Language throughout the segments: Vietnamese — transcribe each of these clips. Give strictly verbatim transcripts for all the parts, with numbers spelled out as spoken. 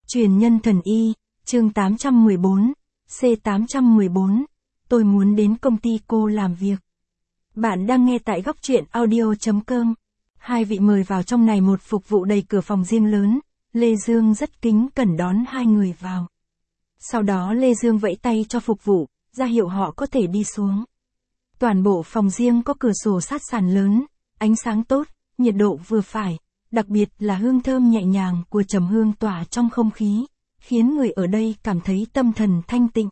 Truyền nhân thần y, chương tám trăm mười bốn, C tám trăm mười bốn, tôi muốn đến công ty cô làm việc. Bạn đang nghe tại góc truyện audio chấm com. Hai vị mời vào trong này một phục vụ đầy cửa phòng riêng lớn, Lê Dương rất kính cẩn đón hai người vào. Sau đó Lê Dương vẫy tay cho phục vụ, ra hiệu họ có thể đi xuống. Toàn bộ phòng riêng có cửa sổ sát sàn lớn, ánh sáng tốt, nhiệt độ vừa phải, đặc biệt là hương thơm nhẹ nhàng của trầm hương tỏa trong không khí, khiến người ở đây cảm thấy tâm thần thanh tịnh.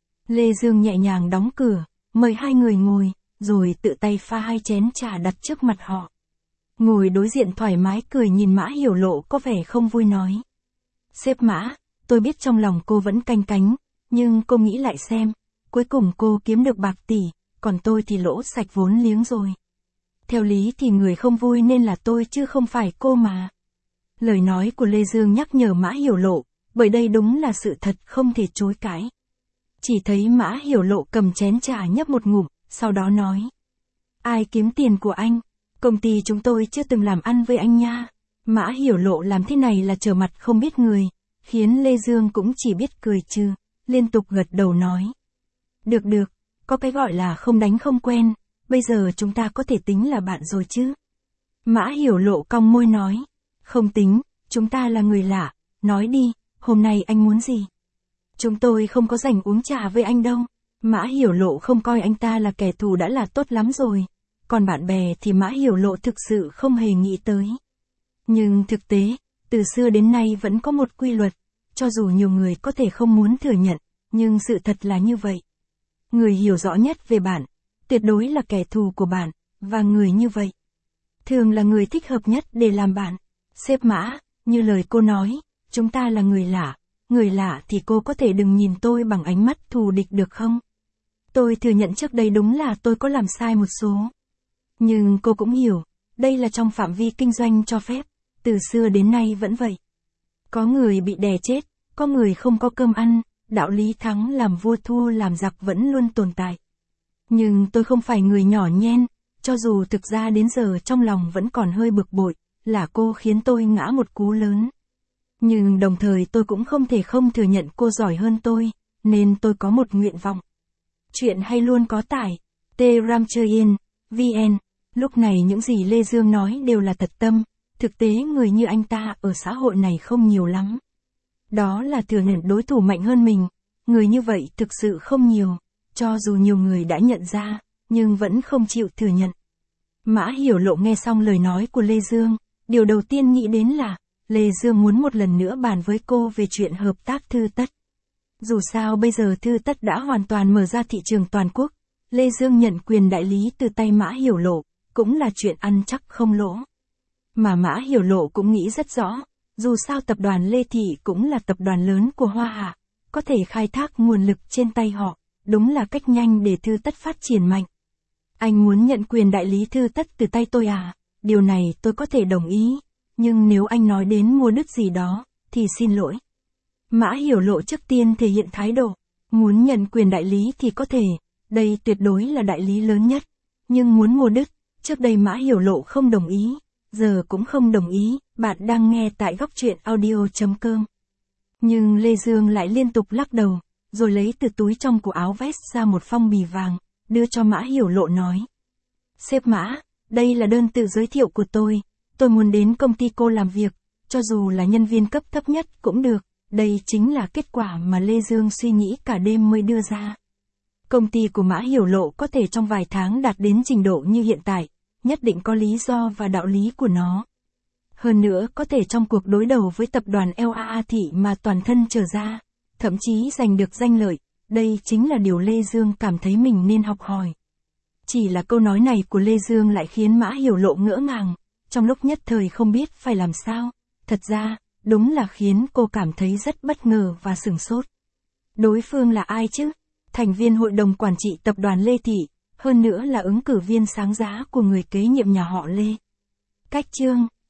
Lê Dương nhẹ nhàng đóng cửa, mời hai người ngồi, rồi tự tay pha hai chén trà đặt trước mặt họ. Ngồi đối diện thoải mái cười nhìn Mã Hiểu Lộ có vẻ không vui nói. Sếp Mã, tôi biết trong lòng cô vẫn canh cánh, nhưng cô nghĩ lại xem, cuối cùng cô kiếm được bạc tỷ, còn tôi thì lỗ sạch vốn liếng rồi. Theo lý thì người không vui nên là tôi chứ không phải cô mà. Lời nói của Lê Dương nhắc nhở Mã Hiểu Lộ, bởi đây đúng là sự thật không thể chối cãi. Chỉ thấy Mã Hiểu Lộ cầm chén trà nhấp một ngụm, sau đó nói. Ai kiếm tiền của anh? Công ty chúng tôi chưa từng làm ăn với anh nha. Mã Hiểu Lộ làm thế này là trở mặt không biết người, khiến Lê Dương cũng chỉ biết cười trừ, liên tục gật đầu nói. Được được, có cái gọi là không đánh không quen, bây giờ chúng ta có thể tính là bạn rồi chứ. Mã Hiểu Lộ cong môi nói. Không tính, chúng ta là người lạ, nói đi, hôm nay anh muốn gì? Chúng tôi không có rảnh uống trà với anh đâu. Mã Hiểu Lộ không coi anh ta là kẻ thù đã là tốt lắm rồi. Còn bạn bè thì Mã Hiểu Lộ thực sự không hề nghĩ tới. Nhưng thực tế, từ xưa đến nay vẫn có một quy luật, cho dù nhiều người có thể không muốn thừa nhận, nhưng sự thật là như vậy. Người hiểu rõ nhất về bạn, tuyệt đối là kẻ thù của bạn, và người như vậy, thường là người thích hợp nhất để làm bạn. Sếp Mã, như lời cô nói, chúng ta là người lạ, người lạ thì cô có thể đừng nhìn tôi bằng ánh mắt thù địch được không? Tôi thừa nhận trước đây đúng là tôi có làm sai một số. Nhưng cô cũng hiểu, đây là trong phạm vi kinh doanh cho phép, từ xưa đến nay vẫn vậy. Có người bị đè chết, có người không có cơm ăn, đạo lý thắng làm vua thua làm giặc vẫn luôn tồn tại. Nhưng tôi không phải người nhỏ nhen, cho dù thực ra đến giờ trong lòng vẫn còn hơi bực bội, là cô khiến tôi ngã một cú lớn. Nhưng đồng thời tôi cũng không thể không thừa nhận cô giỏi hơn tôi, nên tôi có một nguyện vọng. Chuyện hay luôn có tải, tramchein, vn. Lúc này những gì Lê Dương nói đều là thật tâm, thực tế người như anh ta ở xã hội này không nhiều lắm. Đó là thừa nhận đối thủ mạnh hơn mình, người như vậy thực sự không nhiều, cho dù nhiều người đã nhận ra, nhưng vẫn không chịu thừa nhận. Mã Hiểu Lộ nghe xong lời nói của Lê Dương, điều đầu tiên nghĩ đến là, Lê Dương muốn một lần nữa bàn với cô về chuyện hợp tác Thư Tất. Dù sao bây giờ Thư Tất đã hoàn toàn mở ra thị trường toàn quốc, Lê Dương nhận quyền đại lý từ tay Mã Hiểu Lộ, cũng là chuyện ăn chắc không lỗ. Mà Mã Hiểu Lộ cũng nghĩ rất rõ, dù sao tập đoàn Lê Thị cũng là tập đoàn lớn của Hoa Hạ, có thể khai thác nguồn lực trên tay họ, đúng là cách nhanh để Thư Tất phát triển mạnh. Anh muốn nhận quyền đại lý Thư Tất từ tay tôi à? Điều này tôi có thể đồng ý, nhưng nếu anh nói đến mua đứt gì đó, thì xin lỗi. Mã Hiểu Lộ trước tiên thể hiện thái độ, muốn nhận quyền đại lý thì có thể, đây tuyệt đối là đại lý lớn nhất, nhưng muốn mua đứt, trước đây Mã Hiểu Lộ không đồng ý, giờ cũng không đồng ý. Bạn đang nghe tại góc truyện audio chấm com. Nhưng Lê Dương lại liên tục lắc đầu, rồi lấy từ túi trong của áo vest ra một phong bì vàng, đưa cho Mã Hiểu Lộ nói. Sếp Mã, đây là đơn tự giới thiệu của tôi, tôi muốn đến công ty cô làm việc, cho dù là nhân viên cấp thấp nhất cũng được, đây chính là kết quả mà Lê Dương suy nghĩ cả đêm mới đưa ra. Công ty của Mã Hiểu Lộ có thể trong vài tháng đạt đến trình độ như hiện tại, nhất định có lý do và đạo lý của nó. Hơn nữa có thể trong cuộc đối đầu với tập đoàn lờ a a Thị mà toàn thân trở ra, thậm chí giành được danh lợi, đây chính là điều Lê Dương cảm thấy mình nên học hỏi. Chỉ là câu nói này của Lê Dương lại khiến Mã Hiểu Lộ ngỡ ngàng, trong lúc nhất thời không biết phải làm sao, thật ra, đúng là khiến cô cảm thấy rất bất ngờ và sửng sốt. Đối phương là ai chứ? Thành viên hội đồng quản trị tập đoàn Lê Thị, hơn nữa là ứng cử viên sáng giá của người kế nhiệm nhà họ Lê. Cách chương